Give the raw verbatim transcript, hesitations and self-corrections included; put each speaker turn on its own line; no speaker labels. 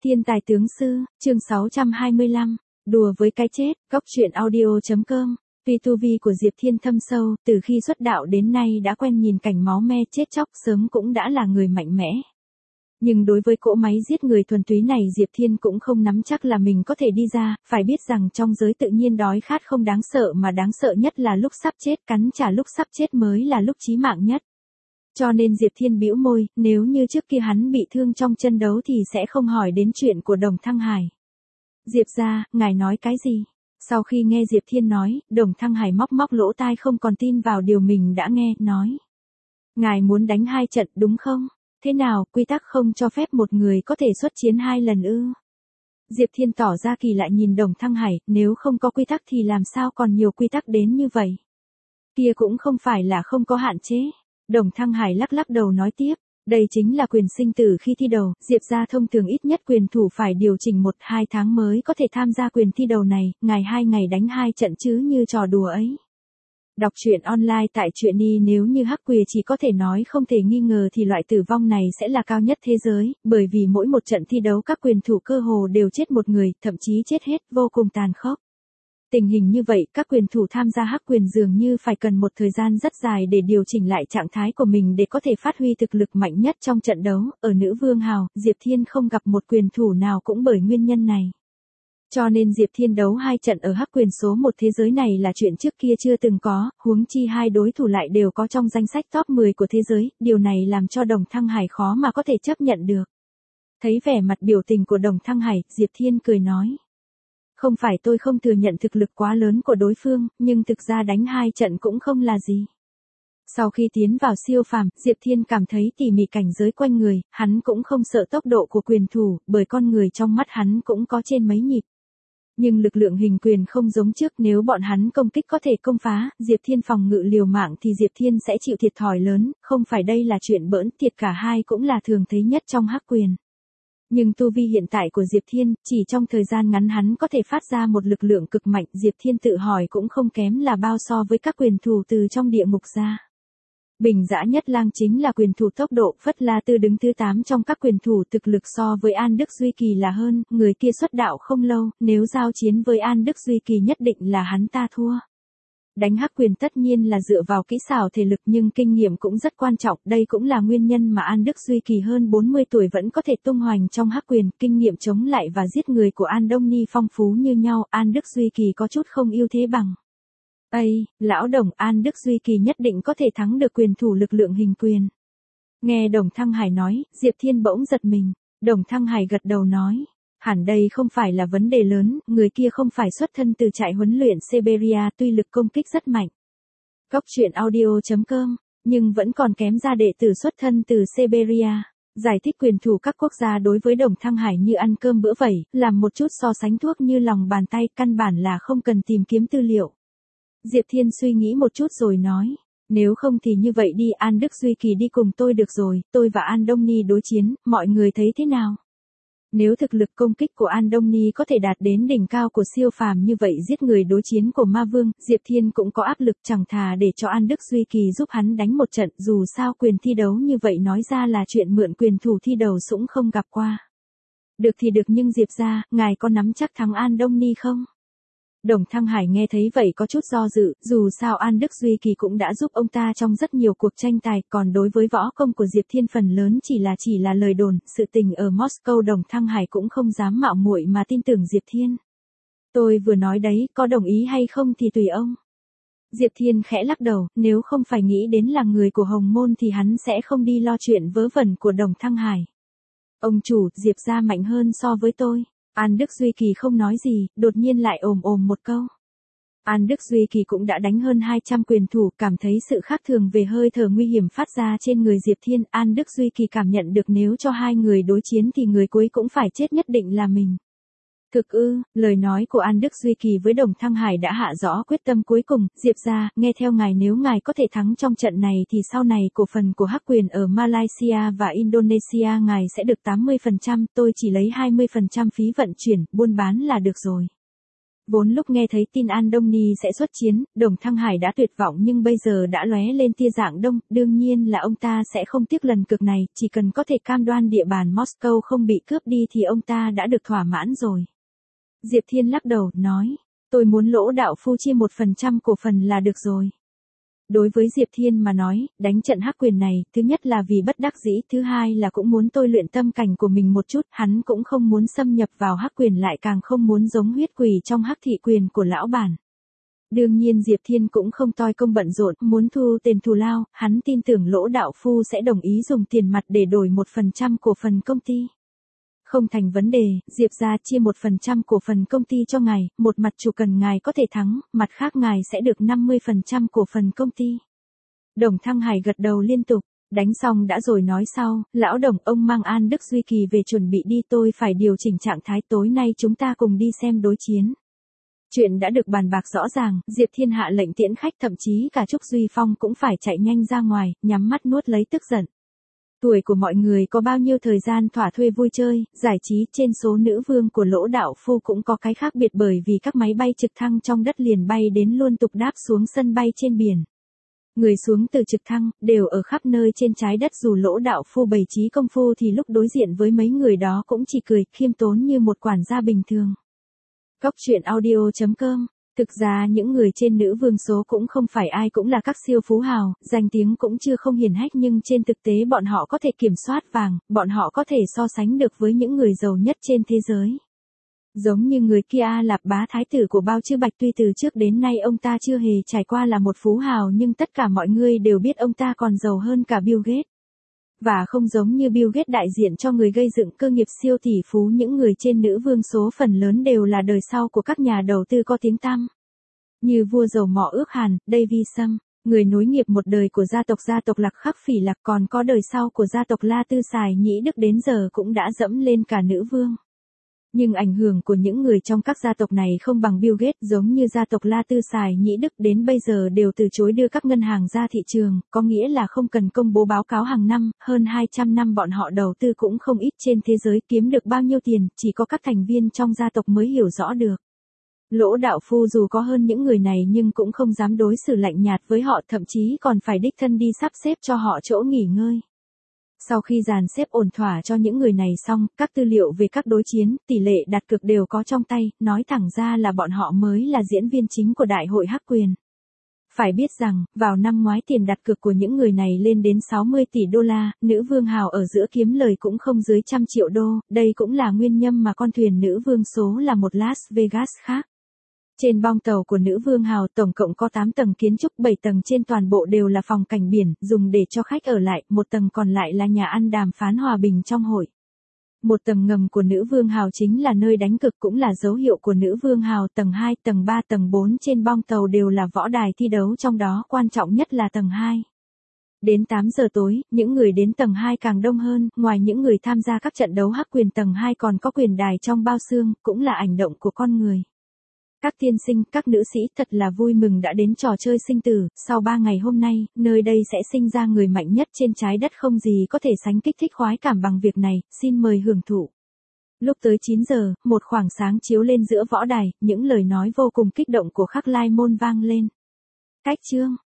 Thiên tài tướng sư, chương sáu trăm hai mươi lăm, đùa với cái chết, góc truyện audio chấm com. Tuy tu vi của Diệp Thiên thâm sâu, từ khi xuất đạo đến nay đã quen nhìn cảnh máu me chết chóc, sớm cũng đã là người mạnh mẽ. Nhưng đối với cỗ máy giết người thuần túy này, Diệp Thiên cũng không nắm chắc là mình có thể đi ra, phải biết rằng trong giới tự nhiên đói khát không đáng sợ mà đáng sợ nhất là lúc sắp chết, cắn trả lúc sắp chết mới là lúc chí mạng nhất. Cho nên Diệp Thiên bĩu môi, nếu như trước kia hắn bị thương trong chân đấu thì sẽ không hỏi đến chuyện của Đồng Thăng Hải. Diệp gia, ngài nói cái gì? Sau khi nghe Diệp Thiên nói, Đồng Thăng Hải móc móc lỗ tai không còn tin vào điều mình đã nghe, nói. Ngài muốn đánh hai trận đúng không? Thế nào, quy tắc không cho phép một người có thể xuất chiến hai lần ư? Diệp Thiên tỏ ra kỳ lạ nhìn Đồng Thăng Hải, nếu không có quy tắc thì làm sao còn nhiều quy tắc đến như vậy? Kia cũng không phải là không có hạn chế. Đồng Thăng Hải lắc lắc đầu nói tiếp, đây chính là quyền sinh tử khi thi đấu, Diệp gia thông thường ít nhất quyền thủ phải điều chỉnh một hai tháng mới có thể tham gia quyền thi đấu này, ngày hai ngày đánh hai trận chứ như trò đùa ấy. Đọc truyện online tại truyện y nếu như hắc quỳ chỉ có thể nói không thể nghi ngờ thì loại tử vong này sẽ là cao nhất thế giới, bởi vì mỗi một trận thi đấu các quyền thủ cơ hồ đều chết một người, thậm chí chết hết, vô cùng tàn khốc. Tình hình như vậy, các quyền thủ tham gia hắc quyền dường như phải cần một thời gian rất dài để điều chỉnh lại trạng thái của mình để có thể phát huy thực lực mạnh nhất trong trận đấu. Ở nữ vương hào, Diệp Thiên không gặp một quyền thủ nào cũng bởi nguyên nhân này. Cho nên Diệp Thiên đấu hai trận ở hắc quyền số một thế giới này là chuyện trước kia chưa từng có, huống chi hai đối thủ lại đều có trong danh sách top mười của thế giới, điều này làm cho Đồng Thăng Hải khó mà có thể chấp nhận được. Thấy vẻ mặt biểu tình của Đồng Thăng Hải, Diệp Thiên cười nói. Không phải tôi không thừa nhận thực lực quá lớn của đối phương, nhưng thực ra đánh hai trận cũng không là gì. Sau khi tiến vào siêu phàm, Diệp Thiên cảm thấy tỉ mỉ cảnh giới quanh người, hắn cũng không sợ tốc độ của quyền thủ, bởi con người trong mắt hắn cũng có trên mấy nhịp. Nhưng lực lượng hình quyền không giống trước, nếu bọn hắn công kích có thể công phá, Diệp Thiên phòng ngự liều mạng thì Diệp Thiên sẽ chịu thiệt thòi lớn, không phải đây là chuyện bỡn, thiệt cả hai cũng là thường thấy nhất trong hắc quyền. Nhưng tu vi hiện tại của Diệp Thiên, chỉ trong thời gian ngắn hắn có thể phát ra một lực lượng cực mạnh, Diệp Thiên tự hỏi cũng không kém là bao so với các quyền thủ từ trong địa ngục ra. Bình dã nhất lang chính là quyền thủ tốc độ, Phất La Tư đứng thứ tám trong các quyền thủ, thực lực so với An Đức Duy Kỳ là hơn, người kia xuất đạo không lâu, nếu giao chiến với An Đức Duy Kỳ nhất định là hắn ta thua. Đánh hắc quyền tất nhiên là dựa vào kỹ xảo thể lực nhưng kinh nghiệm cũng rất quan trọng, đây cũng là nguyên nhân mà An Đức Duy Kỳ hơn bốn mươi tuổi vẫn có thể tung hoành trong hắc quyền, kinh nghiệm chống lại và giết người của An Đông Ni phong phú như nhau, An Đức Duy Kỳ có chút không ưu thế bằng. Ây, lão Đồng, An Đức Duy Kỳ nhất định có thể thắng được quyền thủ lực lượng hình quyền. Nghe Đồng Thăng Hải nói, Diệp Thiên bỗng giật mình, Đồng Thăng Hải gật đầu nói. Hẳn đây không phải là vấn đề lớn, người kia không phải xuất thân từ trại huấn luyện Siberia, tuy lực công kích rất mạnh. Góc truyện audio chấm com, nhưng vẫn còn kém ra đệ tử xuất thân từ Siberia. Giải thích quyền thủ các quốc gia đối với Đồng Thăng Hải như ăn cơm bữa vẩy, làm một chút so sánh thuốc như lòng bàn tay, căn bản là không cần tìm kiếm tư liệu. Diệp Thiên suy nghĩ một chút rồi nói. Nếu không thì như vậy đi, An Đức Duy Kỳ đi cùng tôi được rồi, tôi và An Đông Ni đối chiến, mọi người thấy thế nào? Nếu thực lực công kích của An Đông Ni có thể đạt đến đỉnh cao của siêu phàm như vậy, giết người đối chiến của Ma Vương, Diệp Thiên cũng có áp lực, chẳng thà để cho An Đức Duy Kỳ giúp hắn đánh một trận, dù sao quyền thi đấu như vậy nói ra là chuyện mượn quyền thủ thi đấu cũng không gặp qua. Được thì được, nhưng Diệp gia, ngài có nắm chắc thắng An Đông Ni không? Đồng Thăng Hải nghe thấy vậy có chút do dự, dù sao An Đức Duy Kỳ cũng đã giúp ông ta trong rất nhiều cuộc tranh tài, còn đối với võ công của Diệp Thiên phần lớn chỉ là chỉ là lời đồn, sự tình ở Moscow Đồng Thăng Hải cũng không dám mạo muội mà tin tưởng Diệp Thiên. Tôi vừa nói đấy, có đồng ý hay không thì tùy ông. Diệp Thiên khẽ lắc đầu, nếu không phải nghĩ đến là người của Hồng Môn thì hắn sẽ không đi lo chuyện vớ vẩn của Đồng Thăng Hải. Ông chủ, Diệp gia mạnh hơn so với tôi. An Đức Duy Kỳ không nói gì, đột nhiên lại ồm ồm một câu. An Đức Duy Kỳ cũng đã đánh hơn hai trăm quyền thủ, cảm thấy sự khác thường về hơi thở nguy hiểm phát ra trên người Diệp Thiên. An Đức Duy Kỳ cảm nhận được nếu cho hai người đối chiến thì người cuối cũng phải chết nhất định là mình. Thực ư, lời nói của An Đức Duy Kỳ với Đồng Thăng Hải đã hạ rõ quyết tâm cuối cùng, Diệp gia, nghe theo ngài, nếu ngài có thể thắng trong trận này thì sau này cổ phần của hắc quyền ở Malaysia và Indonesia ngài sẽ được tám mươi phần trăm, tôi chỉ lấy hai mươi phần trăm phí vận chuyển, buôn bán là được rồi. Vốn lúc nghe thấy tin An Đông Ni sẽ xuất chiến, Đồng Thăng Hải đã tuyệt vọng nhưng bây giờ đã lóe lên tia dạng đông, đương nhiên là ông ta sẽ không tiếc lần cực này, chỉ cần có thể cam đoan địa bàn Moscow không bị cướp đi thì ông ta đã được thỏa mãn rồi. Diệp Thiên lắc đầu, nói, tôi muốn Lỗ đạo phu chia một phần trăm cổ phần là được rồi. Đối với Diệp Thiên mà nói, đánh trận hắc quyền này, thứ nhất là vì bất đắc dĩ, thứ hai là cũng muốn tôi luyện tâm cảnh của mình một chút, hắn cũng không muốn xâm nhập vào hắc quyền lại càng không muốn giống huyết quỷ trong hắc thị quyền của lão bản. Đương nhiên Diệp Thiên cũng không toi công bận rộn, muốn thu tiền thù lao, hắn tin tưởng Lỗ đạo phu sẽ đồng ý dùng tiền mặt để đổi một phần trăm cổ phần công ty. Không thành vấn đề, Diệp gia chia một phần trăm cổ phần công ty cho ngài, một mặt chủ cần ngài có thể thắng, mặt khác ngài sẽ được năm mươi phần trăm cổ phần công ty. Đồng Thăng Hải gật đầu liên tục, đánh xong đã rồi nói sau, lão Đồng ông mang An Đức Duy Kỳ về chuẩn bị đi, tôi phải điều chỉnh trạng thái, tối nay chúng ta cùng đi xem đối chiến. Chuyện đã được bàn bạc rõ ràng, Diệp Thiên hạ lệnh tiễn khách, thậm chí cả Trúc Duy Phong cũng phải chạy nhanh ra ngoài, nhắm mắt nuốt lấy tức giận. Tuổi của mọi người có bao nhiêu thời gian thỏa thuê vui chơi, giải trí, trên số nữ vương của Lỗ đạo phu cũng có cái khác biệt bởi vì các máy bay trực thăng trong đất liền bay đến luôn tục đáp xuống sân bay trên biển. Người xuống từ trực thăng, đều ở khắp nơi trên trái đất, dù Lỗ đạo phu bày trí công phu thì lúc đối diện với mấy người đó cũng chỉ cười, khiêm tốn như một quản gia bình thường. Cóc truyện audio chấm com. Thực ra những người trên nữ vương số cũng không phải ai cũng là các siêu phú hào, danh tiếng cũng chưa không hiển hách nhưng trên thực tế bọn họ có thể kiểm soát vàng, bọn họ có thể so sánh được với những người giàu nhất trên thế giới. Giống như người kia Lạp Bá thái tử của Bao Chư Bạch, tuy từ trước đến nay ông ta chưa hề trải qua là một phú hào nhưng tất cả mọi người đều biết ông ta còn giàu hơn cả Bill Gates. Và không giống như Bill Gates đại diện cho người gây dựng cơ nghiệp siêu tỷ phú, những người trên nữ vương số phần lớn đều là đời sau của các nhà đầu tư có tiếng tăm. Như vua dầu mỏ ước Hàn, David Sâm, người nối nghiệp một đời của gia tộc gia tộc Lạc Khắc Phỉ Lạc, còn có đời sau của gia tộc La Tư Sài Nhĩ Đức đến giờ cũng đã dẫm lên cả nữ vương. Nhưng ảnh hưởng của những người trong các gia tộc này không bằng Bill Gates, giống như gia tộc La Tư Sài Nhĩ Đức đến bây giờ đều từ chối đưa các ngân hàng ra thị trường, có nghĩa là không cần công bố báo cáo hàng năm, hơn hai trăm năm bọn họ đầu tư cũng không ít trên thế giới, kiếm được bao nhiêu tiền, chỉ có các thành viên trong gia tộc mới hiểu rõ được. Lỗ đạo phu dù có hơn những người này nhưng cũng không dám đối xử lạnh nhạt với họ, thậm chí còn phải đích thân đi sắp xếp cho họ chỗ nghỉ ngơi. Sau khi dàn xếp ổn thỏa cho những người này xong, các tư liệu về các đối chiến, tỷ lệ đặt cược đều có trong tay, nói thẳng ra là bọn họ mới là diễn viên chính của đại hội hắc quyền. Phải biết rằng, vào năm ngoái tiền đặt cược của những người này lên đến sáu mươi tỷ đô la, nữ vương hào ở giữa kiếm lời cũng không dưới trăm triệu đô, đây cũng là nguyên nhân mà con thuyền nữ vương số là một Las Vegas khác. Trên bong tàu của nữ vương hào tổng cộng có tám tầng kiến trúc, bảy tầng trên toàn bộ đều là phòng cảnh biển, dùng để cho khách ở lại, một tầng còn lại là nhà ăn đàm phán hòa bình trong hội. Một tầng ngầm của nữ vương hào chính là nơi đánh cực, cũng là dấu hiệu của nữ vương hào, tầng hai, tầng ba, tầng bốn trên bong tàu đều là võ đài thi đấu, trong đó quan trọng nhất là tầng hai. Đến tám giờ tối, những người đến tầng hai càng đông hơn, ngoài những người tham gia các trận đấu hắc quyền, tầng hai còn có quyền đài trong bao xương, cũng là ảnh động của con người. Các tiên sinh, các nữ sĩ, thật là vui mừng đã đến trò chơi sinh tử, sau ba ngày hôm nay, nơi đây sẽ sinh ra người mạnh nhất trên trái đất, không gì có thể sánh kích thích khoái cảm bằng việc này, xin mời hưởng thụ. Lúc tới chín giờ, một khoảng sáng chiếu lên giữa võ đài, những lời nói vô cùng kích động của Khắc Lai Môn vang lên. Cách chương